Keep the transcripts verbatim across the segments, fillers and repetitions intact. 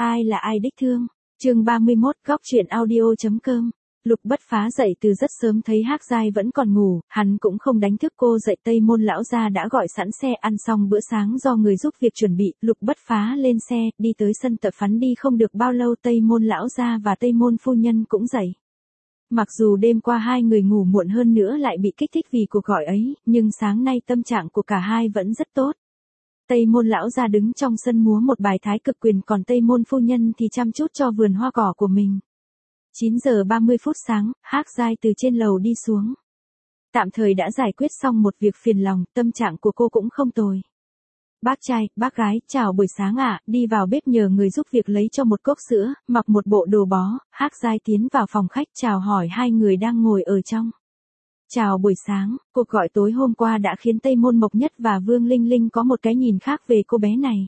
Ai là ai đích thương? Chương ba mươi mốt, góc truyện audio chấm com. Lục Bất Phá dậy từ rất sớm thấy Hắc Giai vẫn còn ngủ, hắn cũng không đánh thức cô dậy. Tây Môn lão gia đã gọi sẵn xe, ăn xong bữa sáng do người giúp việc chuẩn bị, Lục Bất Phá lên xe, đi tới sân tập phắn. Đi không được bao lâu Tây Môn lão gia và Tây Môn phu nhân cũng dậy. Mặc dù đêm qua hai người ngủ muộn hơn nữa lại bị kích thích vì cuộc gọi ấy, nhưng sáng nay tâm trạng của cả hai vẫn rất tốt. Tây Môn lão gia đứng trong sân múa một bài thái cực quyền, còn Tây Môn phu nhân thì chăm chút cho vườn hoa cỏ của mình. chín giờ ba mươi phút sáng, Hắc Giai từ trên lầu đi xuống. Tạm thời đã giải quyết xong một việc phiền lòng, tâm trạng của cô cũng không tồi. Bác trai, bác gái, chào buổi sáng ạ. Đi vào bếp nhờ người giúp việc lấy cho một cốc sữa, mặc một bộ đồ bó. Hắc Giai tiến vào phòng khách chào hỏi hai người đang ngồi ở trong. Chào buổi sáng, cuộc gọi tối hôm qua đã khiến Tây Môn Mộc Nhất và Vương Linh Linh có một cái nhìn khác về cô bé này.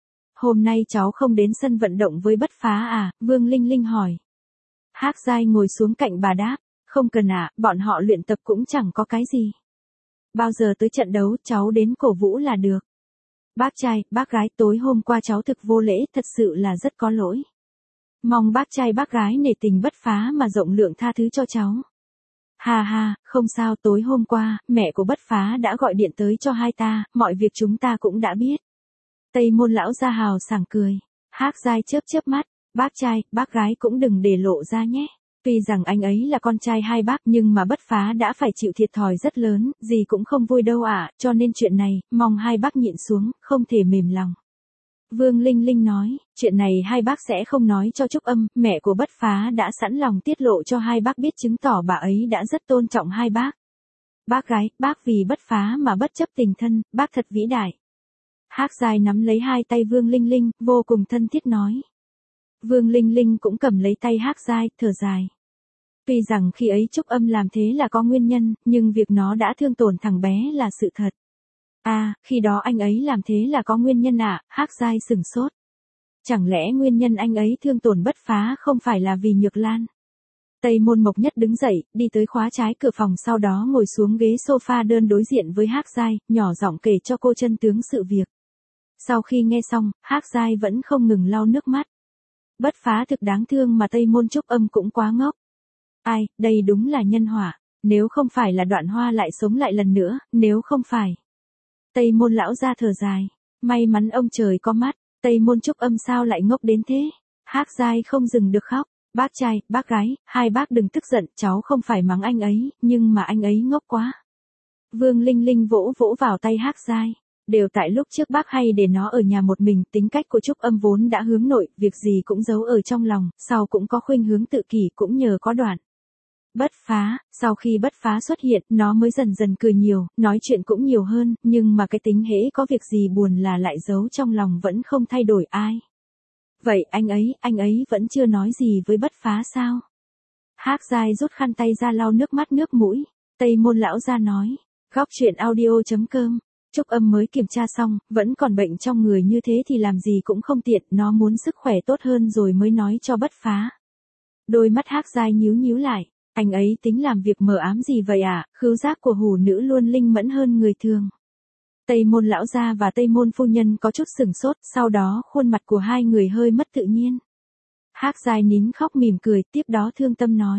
Hôm nay cháu không đến sân vận động với Bất Phá à? Vương Linh Linh hỏi. Hắc Giai ngồi xuống cạnh bà đáp, không cần ạ, bọn họ luyện tập cũng chẳng có cái gì. Bao giờ tới trận đấu cháu đến cổ vũ là được. Bác trai, bác gái, tối hôm qua cháu thực vô lễ, thật sự là rất có lỗi. Mong bác trai bác gái nể tình Bất Phá mà rộng lượng tha thứ cho cháu. Ha ha, không sao, tối hôm qua, mẹ của Bất Phá đã gọi điện tới cho hai ta, mọi việc chúng ta cũng đã biết. Tây Môn lão gia hào sảng cười. Hắc Giai chớp chớp mắt, bác trai, bác gái cũng đừng để lộ ra nhé. Tuy rằng anh ấy là con trai hai bác nhưng mà Bất Phá đã phải chịu thiệt thòi rất lớn, gì cũng không vui đâu ạ, à, cho nên chuyện này, mong hai bác nhịn xuống, không thể mềm lòng. Vương Linh Linh nói, chuyện này hai bác sẽ không nói cho Trúc Âm, mẹ của Bất Phá đã sẵn lòng tiết lộ cho hai bác biết, chứng tỏ bà ấy đã rất tôn trọng hai bác. Bác gái, bác vì Bất Phá mà bất chấp tình thân, bác thật vĩ đại. Hắc Giai nắm lấy hai tay Vương Linh Linh, vô cùng thân thiết nói. Vương Linh Linh cũng cầm lấy tay Hắc Giai, thở dài. Tuy rằng khi ấy Trúc Âm làm thế là có nguyên nhân, nhưng việc nó đã thương tổn thằng bé là sự thật. À, khi đó anh ấy làm thế là có nguyên nhân à? Hắc Giai sửng sốt. Chẳng lẽ nguyên nhân anh ấy thương tổn Bất Phá không phải là vì Nhược Lan? Tây Môn Mộc Nhất đứng dậy, đi tới khóa trái cửa phòng, sau đó ngồi xuống ghế sofa đơn đối diện với Hắc Giai, nhỏ giọng kể cho cô chân tướng sự việc. Sau khi nghe xong, Hắc Giai vẫn không ngừng lau nước mắt. Bất Phá thực đáng thương mà Tây Môn Trúc Âm cũng quá ngốc. Ai, đây đúng là nhân họa, nếu không phải là Đoạn Hoa lại sống lại lần nữa, nếu không phải. Tây Môn lão gia thở dài, may mắn ông trời có mắt, Tây Môn Trúc Âm sao lại ngốc đến thế? Hắc Giai không dừng được khóc, bác trai, bác gái, hai bác đừng tức giận, cháu không phải mắng anh ấy, nhưng mà anh ấy ngốc quá. Vương Linh Linh vỗ vỗ vào tay Hắc Giai, đều tại lúc trước bác hay để nó ở nhà một mình, tính cách của Trúc Âm vốn đã hướng nội, việc gì cũng giấu ở trong lòng, sau cũng có khuynh hướng tự kỷ, cũng nhờ có Đoạn Bất Phá, sau khi Bất Phá xuất hiện, nó mới dần dần cười nhiều, nói chuyện cũng nhiều hơn, nhưng mà cái tính hễ có việc gì buồn là lại giấu trong lòng vẫn không thay đổi. Ai? Vậy anh ấy, anh ấy vẫn chưa nói gì với Bất Phá sao? Hắc Giai rút khăn tay ra lau nước mắt nước mũi. Tây Môn lão gia nói, góc truyện audio chấm com. Trúc Âm mới kiểm tra xong, vẫn còn bệnh trong người như thế thì làm gì cũng không tiện, nó muốn sức khỏe tốt hơn rồi mới nói cho Bất Phá. Đôi mắt Hắc Giai nhíu nhíu lại. Anh ấy tính làm việc mờ ám gì vậy à? Khứu giác của hủ nữ luôn linh mẫn hơn người thường. Tây Môn lão gia và Tây Môn phu nhân có chút sửng sốt, sau đó khuôn mặt của hai người hơi mất tự nhiên. Hắc Giai nín khóc mỉm cười, tiếp đó thương tâm nói.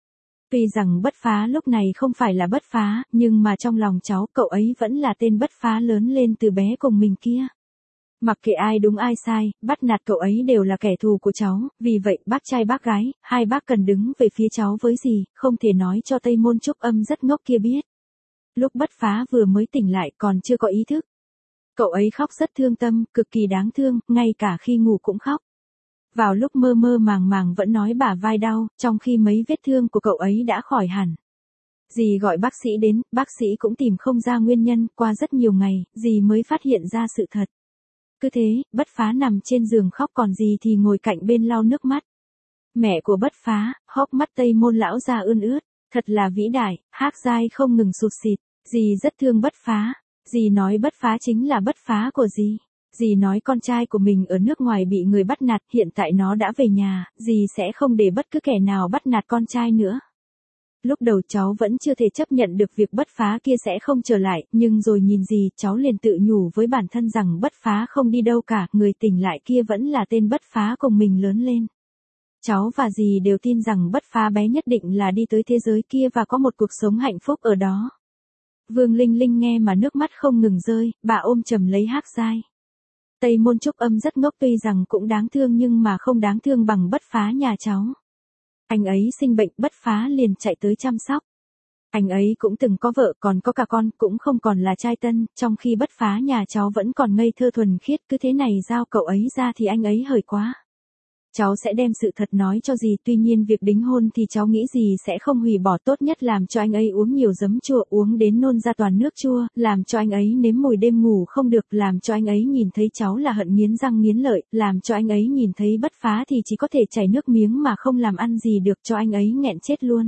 Tuy rằng Bất Phá lúc này không phải là Bất Phá, nhưng mà trong lòng cháu, cậu ấy vẫn là tên Bất Phá lớn lên từ bé cùng mình kia. Mặc kệ ai đúng ai sai, bắt nạt cậu ấy đều là kẻ thù của cháu, vì vậy bác trai bác gái, hai bác cần đứng về phía cháu với gì, không thể nói cho Tây Môn Trúc Âm rất ngốc kia biết. Lúc Bất Phá vừa mới tỉnh lại còn chưa có ý thức. Cậu ấy khóc rất thương tâm, cực kỳ đáng thương, ngay cả khi ngủ cũng khóc. Vào lúc mơ mơ màng màng vẫn nói bả vai đau, trong khi mấy vết thương của cậu ấy đã khỏi hẳn. Dì gọi bác sĩ đến, bác sĩ cũng tìm không ra nguyên nhân, qua rất nhiều ngày, dì mới phát hiện ra sự thật. Cứ thế, Bất Phá nằm trên giường khóc, còn dì thì ngồi cạnh bên lau nước mắt. Mẹ của Bất Phá, hốc mắt Tây Môn lão gia ươn ướt, thật là vĩ đại. Hắc Giai không ngừng sụt sịt, dì rất thương Bất Phá, dì nói Bất Phá chính là Bất Phá của dì. Dì nói con trai của mình ở nước ngoài bị người bắt nạt, hiện tại nó đã về nhà, dì sẽ không để bất cứ kẻ nào bắt nạt con trai nữa. Lúc đầu cháu vẫn chưa thể chấp nhận được việc Bất Phá kia sẽ không trở lại, nhưng rồi nhìn gì cháu liền tự nhủ với bản thân rằng Bất Phá không đi đâu cả, người tỉnh lại kia vẫn là tên Bất Phá cùng mình lớn lên. Cháu và dì đều tin rằng Bất Phá bé nhất định là đi tới thế giới kia và có một cuộc sống hạnh phúc ở đó. Vương Linh Linh nghe mà nước mắt không ngừng rơi, bà ôm chầm lấy Hắc Giai. Tây Môn Trúc Âm rất ngốc, tuy rằng cũng đáng thương nhưng mà không đáng thương bằng Bất Phá nhà cháu. Anh ấy sinh bệnh, Bất Phá liền chạy tới chăm sóc. Anh ấy cũng từng có vợ, còn có cả con, cũng không còn là trai tân, trong khi Bất Phá nhà cháu vẫn còn ngây thơ thuần khiết, cứ thế này giao cậu ấy ra thì anh ấy hời quá. Cháu sẽ đem sự thật nói cho dì, tuy nhiên việc đính hôn thì cháu nghĩ dì sẽ không hủy bỏ, tốt nhất làm cho anh ấy uống nhiều giấm chua, uống đến nôn ra toàn nước chua, làm cho anh ấy nếm mùi đêm ngủ không được, làm cho anh ấy nhìn thấy cháu là hận nghiến răng nghiến lợi, làm cho anh ấy nhìn thấy Bất Phá thì chỉ có thể chảy nước miếng mà không làm ăn gì được, cho anh ấy nghẹn chết luôn.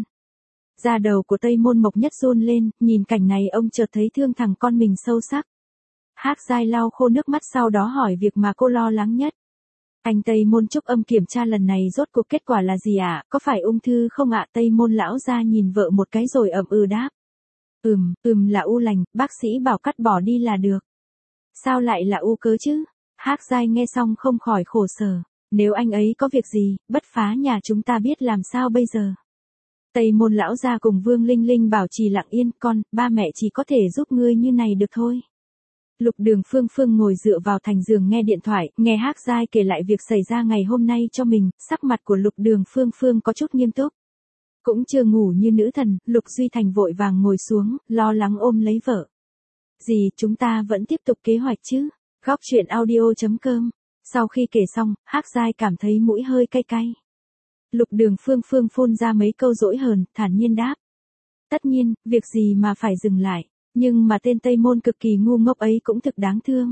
Da đầu của Tây Môn Mộc Nhất run lên, nhìn cảnh này ông chợt thấy thương thằng con mình sâu sắc. Hắc Giai lau khô nước mắt sau đó hỏi việc mà cô lo lắng nhất. Anh Tây Môn Trúc Âm kiểm tra lần này rốt cuộc kết quả là gì ạ? À? Có phải ung thư không ạ? À? Tây Môn lão gia nhìn vợ một cái rồi ậm ừ đáp. Ừm, ừm là u lành, bác sĩ bảo cắt bỏ đi là được. Sao lại là u cớ chứ? Hắc Giai nghe xong không khỏi khổ sở. Nếu anh ấy có việc gì, Bất Phá nhà chúng ta biết làm sao bây giờ? Tây Môn lão gia cùng Vương Linh Linh bảo trì lặng yên, con, ba mẹ chỉ có thể giúp ngươi như này được thôi. Lục Đường Phương Phương ngồi dựa vào thành giường nghe điện thoại, nghe Hắc Giai kể lại việc xảy ra ngày hôm nay cho mình, sắc mặt của Lục Đường Phương Phương có chút nghiêm túc. Cũng chưa ngủ như nữ thần, Lục Duy Thành vội vàng ngồi xuống, lo lắng ôm lấy vợ. Dì, chúng ta vẫn tiếp tục kế hoạch chứ? Góc truyện audio chấm com. Sau khi kể xong, Hắc Giai cảm thấy mũi hơi cay cay. Lục Đường Phương Phương phun ra mấy câu dỗi hờn, thản nhiên đáp. Tất nhiên, việc gì mà phải dừng lại. Nhưng mà tên Tây Môn cực kỳ ngu ngốc ấy cũng thực đáng thương.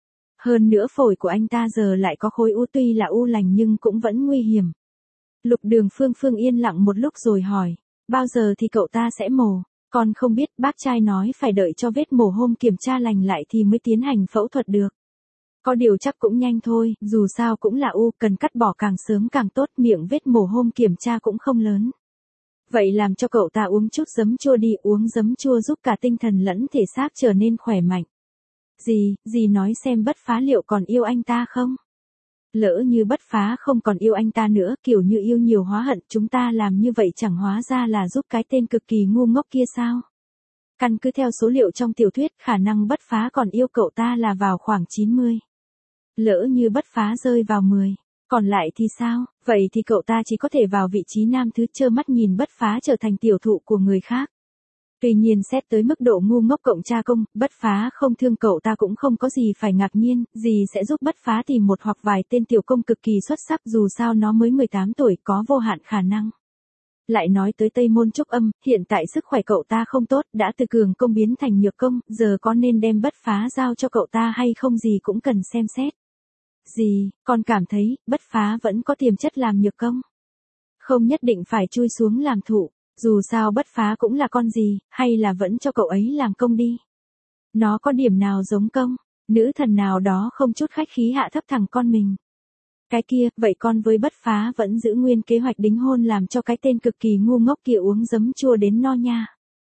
Hơn nữa phổi của anh ta giờ lại có khối u, tuy là u lành nhưng cũng vẫn nguy hiểm. Lục Đường Phương Phương yên lặng một lúc rồi hỏi, bao giờ thì cậu ta sẽ mổ? Con không biết, bác trai nói phải đợi cho vết mổ hôm kiểm tra lành lại thì mới tiến hành phẫu thuật được. Có điều chắc cũng nhanh thôi, dù sao cũng là u, cần cắt bỏ càng sớm càng tốt, miệng vết mổ hôm kiểm tra cũng không lớn. Vậy làm cho cậu ta uống chút giấm chua đi, uống giấm chua giúp cả tinh thần lẫn thể xác trở nên khỏe mạnh. Dì, dì nói xem Bất Phá liệu còn yêu anh ta không? Lỡ như Bất Phá không còn yêu anh ta nữa, kiểu như yêu nhiều hóa hận, chúng ta làm như vậy chẳng hóa ra là giúp cái tên cực kỳ ngu ngốc kia sao? Căn cứ theo số liệu trong tiểu thuyết, khả năng Bất Phá còn yêu cậu ta là vào khoảng chín mươi. Lỡ như Bất Phá rơi vào mười. Còn lại thì sao? Vậy thì cậu ta chỉ có thể vào vị trí nam thứ, trơ mắt nhìn Bất Phá trở thành tiểu thụ của người khác. Tuy nhiên xét tới mức độ ngu ngốc cộng cha công, Bất Phá không thương cậu ta cũng không có gì phải ngạc nhiên, dì sẽ giúp Bất Phá tìm một hoặc vài tên tiểu công cực kỳ xuất sắc, dù sao nó mới mười tám tuổi, có vô hạn khả năng. Lại nói tới Tây Môn Trúc Âm, hiện tại sức khỏe cậu ta không tốt, đã từ cường công biến thành nhược công, giờ có nên đem Bất Phá giao cho cậu ta hay không gì cũng cần xem xét. Dì, con cảm thấy, Bất Phá vẫn có tiềm chất làm nhược công. Không nhất định phải chui xuống làm thụ, dù sao Bất Phá cũng là con gì, hay là vẫn cho cậu ấy làm công đi. Nó có điểm nào giống công, nữ thần nào đó không chút khách khí hạ thấp thằng con mình. Cái kia, vậy con với Bất Phá vẫn giữ nguyên kế hoạch đính hôn làm cho cái tên cực kỳ ngu ngốc kia uống giấm chua đến no nha.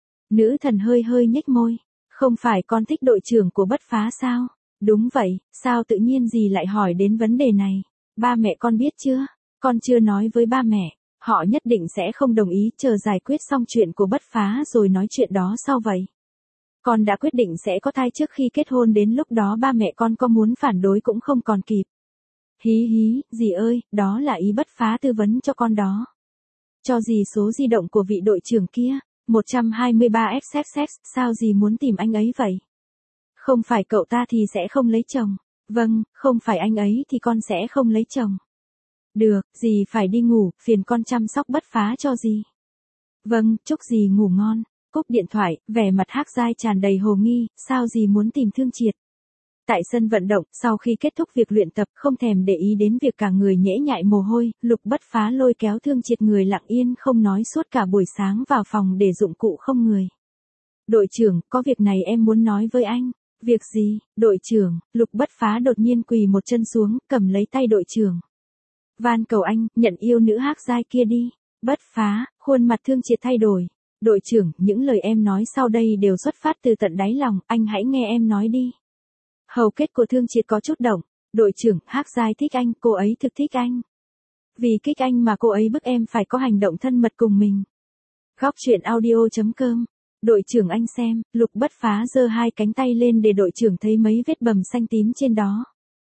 Nữ thần hơi hơi nhếch môi, không phải con thích đội trưởng của Bất Phá sao? Đúng vậy, sao tự nhiên dì lại hỏi đến vấn đề này? Ba mẹ con biết chưa? Con chưa nói với ba mẹ, họ nhất định sẽ không đồng ý, chờ giải quyết xong chuyện của Bất Phá rồi nói chuyện đó sau vậy. Con đã quyết định sẽ có thai trước khi kết hôn, đến lúc đó ba mẹ con có muốn phản đối cũng không còn kịp. Hí hí, dì ơi, đó là ý Bất Phá tư vấn cho con đó. Cho dì số di động của vị đội trưởng kia, một hai ba X X X, sao dì muốn tìm anh ấy vậy? Không phải cậu ta thì sẽ không lấy chồng. Vâng, không phải anh ấy thì con sẽ không lấy chồng. Được, dì phải đi ngủ, phiền con chăm sóc Bất Phá cho dì. Vâng, chúc dì ngủ ngon. Cúp điện thoại, vẻ mặt Hắc Giai tràn đầy hồ nghi, sao dì muốn tìm Thương Triệt? Tại sân vận động, sau khi kết thúc việc luyện tập, không thèm để ý đến việc cả người nhễ nhại mồ hôi, Lục Bất Phá lôi kéo Thương Triệt người lặng yên không nói suốt cả buổi sáng vào phòng để dụng cụ không người. Đội trưởng, có việc này em muốn nói với anh. Việc gì, đội trưởng? Lục Bất Phá đột nhiên quỳ một chân xuống, cầm lấy tay đội trưởng. Van cầu anh, nhận yêu nữ Hắc Giai kia đi. Bất Phá, khuôn mặt Thương Triệt thay đổi. Đội trưởng, những lời em nói sau đây đều xuất phát từ tận đáy lòng, anh hãy nghe em nói đi. Hầu kết của Thương Triệt có chút động. Đội trưởng, Hắc Giai thích anh, cô ấy thực thích anh. Vì kích anh mà cô ấy bức em phải có hành động thân mật cùng mình. Góc truyện audio chấm com. Đội trưởng anh xem, Lục Bất Phá giơ hai cánh tay lên để đội trưởng thấy mấy vết bầm xanh tím trên đó.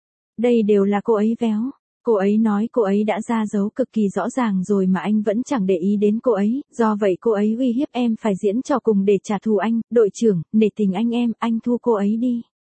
Đây đều là cô ấy véo. Cô ấy nói cô ấy đã ra dấu cực kỳ rõ ràng rồi mà anh vẫn chẳng để ý đến cô ấy, do vậy cô ấy uy hiếp em phải diễn trò cùng để trả thù anh. Đội trưởng, nể tình anh em, anh thu cô ấy đi.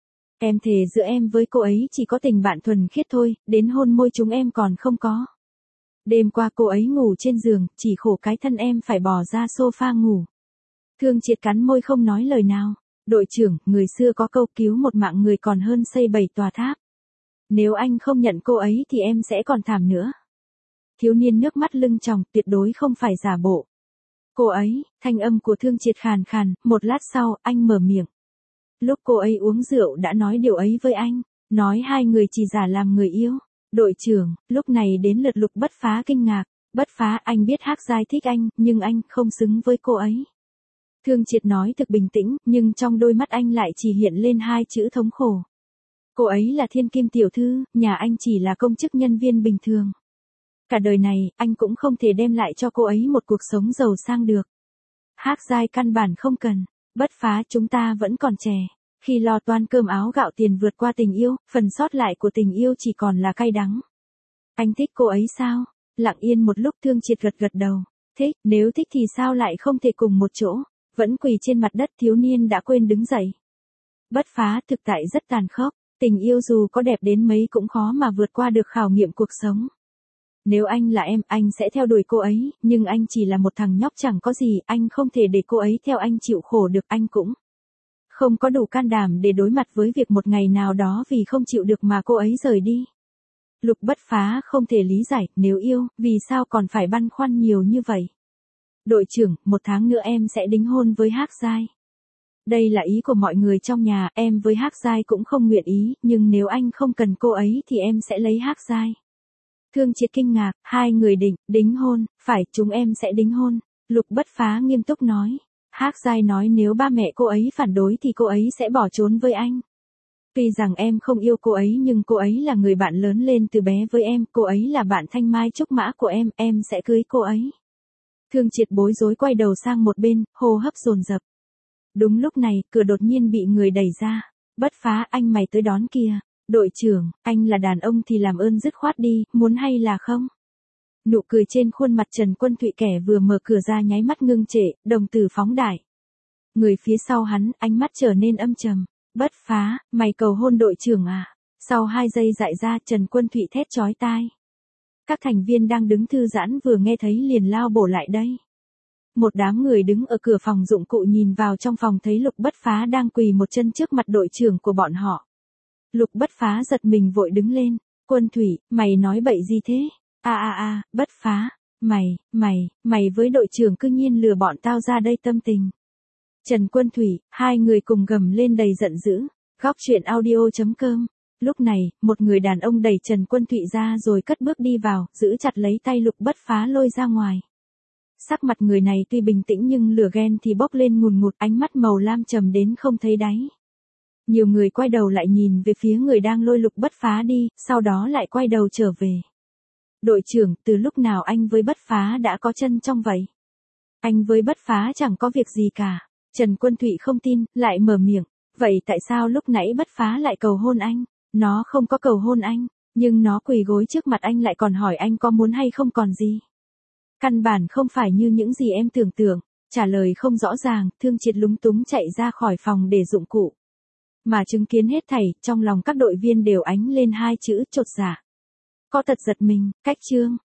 Em thề giữa em với cô ấy chỉ có tình bạn thuần khiết thôi, đến hôn môi chúng em còn không có. Đêm qua cô ấy ngủ trên giường, chỉ khổ cái thân em phải bò ra sofa ngủ. Thương Triệt cắn môi không nói lời nào. Đội trưởng, người xưa có câu cứu một mạng người còn hơn xây bảy tòa tháp. Nếu anh không nhận cô ấy thì em sẽ còn thảm nữa. Thiếu niên nước mắt lưng tròng, tuyệt đối không phải giả bộ. Cô ấy, thanh âm của Thương Triệt khàn khàn, một lát sau, anh mở miệng. Lúc cô ấy uống rượu đã nói điều ấy với anh, nói hai người chỉ giả làm người yêu. Đội trưởng, lúc này đến lượt Lục Bất Phá kinh ngạc. Bất Phá, anh biết Hắc Giai thích anh, nhưng anh không xứng với cô ấy. Thương Triệt nói thực bình tĩnh, nhưng trong đôi mắt anh lại chỉ hiện lên hai chữ thống khổ. Cô ấy là thiên kim tiểu thư, nhà anh chỉ là công chức nhân viên bình thường. Cả đời này, anh cũng không thể đem lại cho cô ấy một cuộc sống giàu sang được. Hắc Giai căn bản không cần. Bất Phá, chúng ta vẫn còn trẻ. Khi lo toan cơm áo gạo tiền vượt qua tình yêu, phần sót lại của tình yêu chỉ còn là cay đắng. Anh thích cô ấy sao? Lặng yên một lúc Thương Triệt gật gật đầu. Thích, nếu thích thì sao lại không thể cùng một chỗ? Vẫn quỳ trên mặt đất thiếu niên đã quên đứng dậy. Bất Phá, thực tại rất tàn khốc. Tình yêu dù có đẹp đến mấy cũng khó mà vượt qua được khảo nghiệm cuộc sống. Nếu anh là em, anh sẽ theo đuổi cô ấy, nhưng anh chỉ là một thằng nhóc chẳng có gì, anh không thể để cô ấy theo anh chịu khổ được, anh cũng không có đủ can đảm để đối mặt với việc một ngày nào đó vì không chịu được mà cô ấy rời đi. Lục Bất Phá không thể lý giải, nếu yêu, vì sao còn phải băn khoăn nhiều như vậy? Đội trưởng, một tháng nữa em sẽ đính hôn với Hắc Giai. Đây là ý của mọi người trong nhà, em với Hắc Giai cũng không nguyện ý, nhưng nếu anh không cần cô ấy thì em sẽ lấy Hắc Giai. Thương Triệt kinh ngạc, hai người định, đính hôn, phải, chúng em sẽ đính hôn. Lục Bất Phá nghiêm túc nói. Hắc Giai nói nếu ba mẹ cô ấy phản đối thì cô ấy sẽ bỏ trốn với anh. Tuy rằng em không yêu cô ấy nhưng cô ấy là người bạn lớn lên từ bé với em, cô ấy là bạn thanh mai trúc mã của em, em sẽ cưới cô ấy. Thương Triệt bối rối quay đầu sang một bên, hô hấp dồn dập. Đúng lúc này, cửa đột nhiên bị người đẩy ra. Bất Phá, anh mày tới đón kìa. Đội trưởng, anh là đàn ông thì làm ơn dứt khoát đi, muốn hay là không? Nụ cười trên khuôn mặt Trần Quân Thụy kẻ vừa mở cửa ra nháy mắt ngưng trệ, đồng tử phóng đại. Người phía sau hắn, ánh mắt trở nên âm trầm. Bất Phá, mày cầu hôn đội trưởng à? Sau hai giây dại ra, Trần Quân Thụy thét chói tai. Các thành viên đang đứng thư giãn vừa nghe thấy liền lao bổ lại đây. Một đám người đứng ở cửa phòng dụng cụ nhìn vào trong phòng thấy Lục Bất Phá đang quỳ một chân trước mặt đội trưởng của bọn họ. Lục Bất Phá giật mình vội đứng lên. Quân Thủy, mày nói bậy gì thế? A a a, Bất Phá, mày, mày, mày với đội trưởng cứ nhiên lừa bọn tao ra đây tâm tình. Trần Quân Thủy, hai người cùng gầm lên đầy giận dữ. Góc truyện audio chấm com. Lúc này, một người đàn ông đẩy Trần Quân Thụy ra rồi cất bước đi vào, giữ chặt lấy tay Lục Bất Phá lôi ra ngoài. Sắc mặt người này tuy bình tĩnh nhưng lửa ghen thì bốc lên ngùn ngụt, ánh mắt màu lam trầm đến không thấy đáy. Nhiều người quay đầu lại nhìn về phía người đang lôi Lục Bất Phá đi, sau đó lại quay đầu trở về. Đội trưởng, từ lúc nào anh với Bất Phá đã có chân trong vậy? Anh với Bất Phá chẳng có việc gì cả. Trần Quân Thụy không tin, lại mở miệng. Vậy tại sao lúc nãy Bất Phá lại cầu hôn anh? Nó không có cầu hôn anh, nhưng nó quỳ gối trước mặt anh lại còn hỏi anh có muốn hay không còn gì. Căn bản không phải như những gì em tưởng tượng. Trả lời không rõ ràng, Thương Triệt lúng túng chạy ra khỏi phòng để dụng cụ. Mà chứng kiến hết thảy, trong lòng các đội viên đều ánh lên hai chữ chột dạ. Có tật giật mình, cách chương.